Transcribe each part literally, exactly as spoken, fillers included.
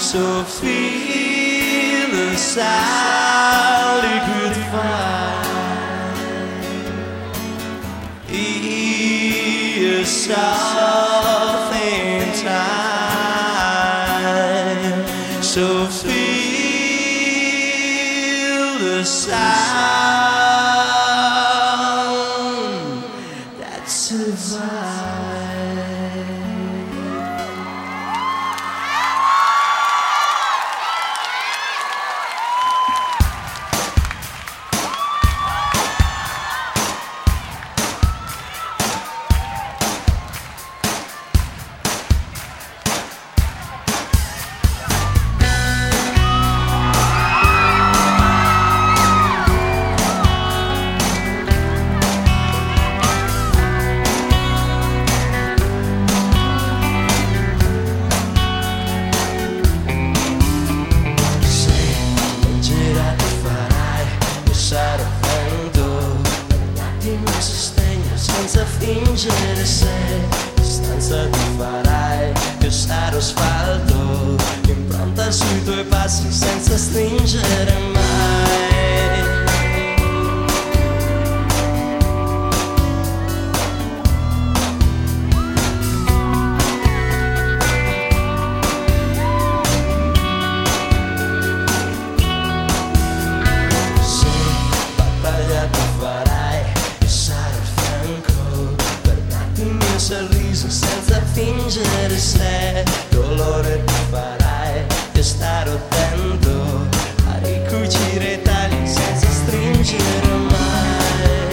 So feel the solid goodbye. Ear soft in time. So feel the sound that survives. Senza fingere se distanza ti farai, io sarò sfaldo, impronta sui tuoi passi senza stringere mai. Se battaglia ti farai, io sarò il mio sorriso senza fingere se dolore ti farai, io starò attento a ricucire i tagli senza stringere mai.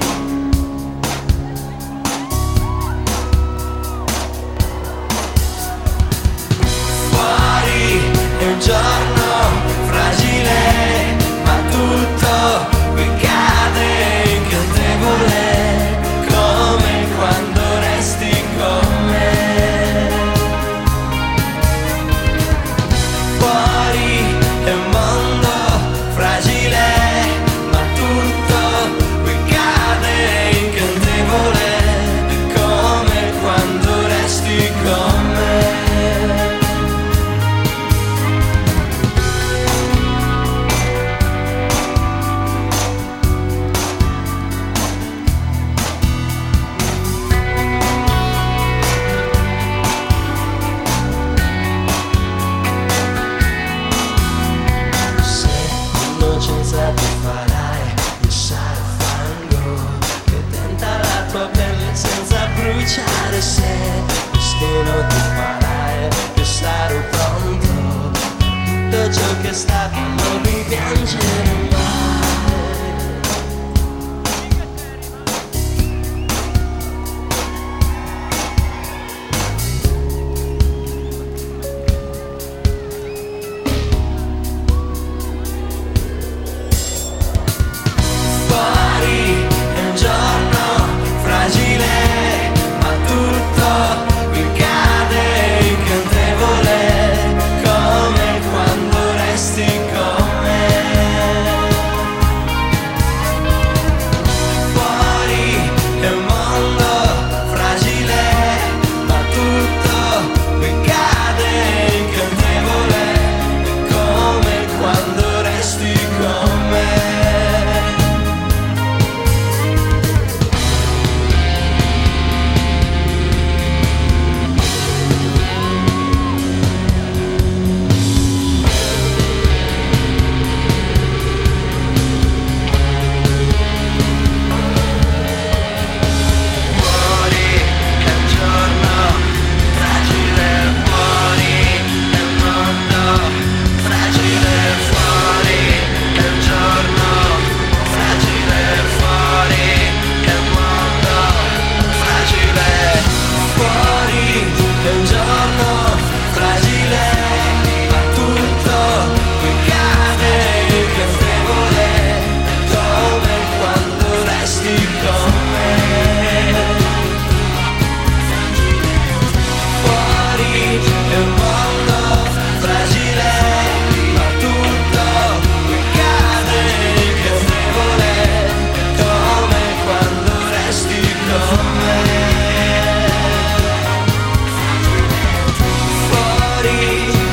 Fuori è un giorno fragile, ma tutto qui cade incantevole. Quando resti con me, fuori è un mondo fragile, ma tutto qui cade incantevole, come quando resti con me. Ti farai, io sarò fango che tenta la tua pelle senza bruciare. Se destino ti farai, io sarò pronto, tutto ciò che è stato non rimpiangere mai. Fuori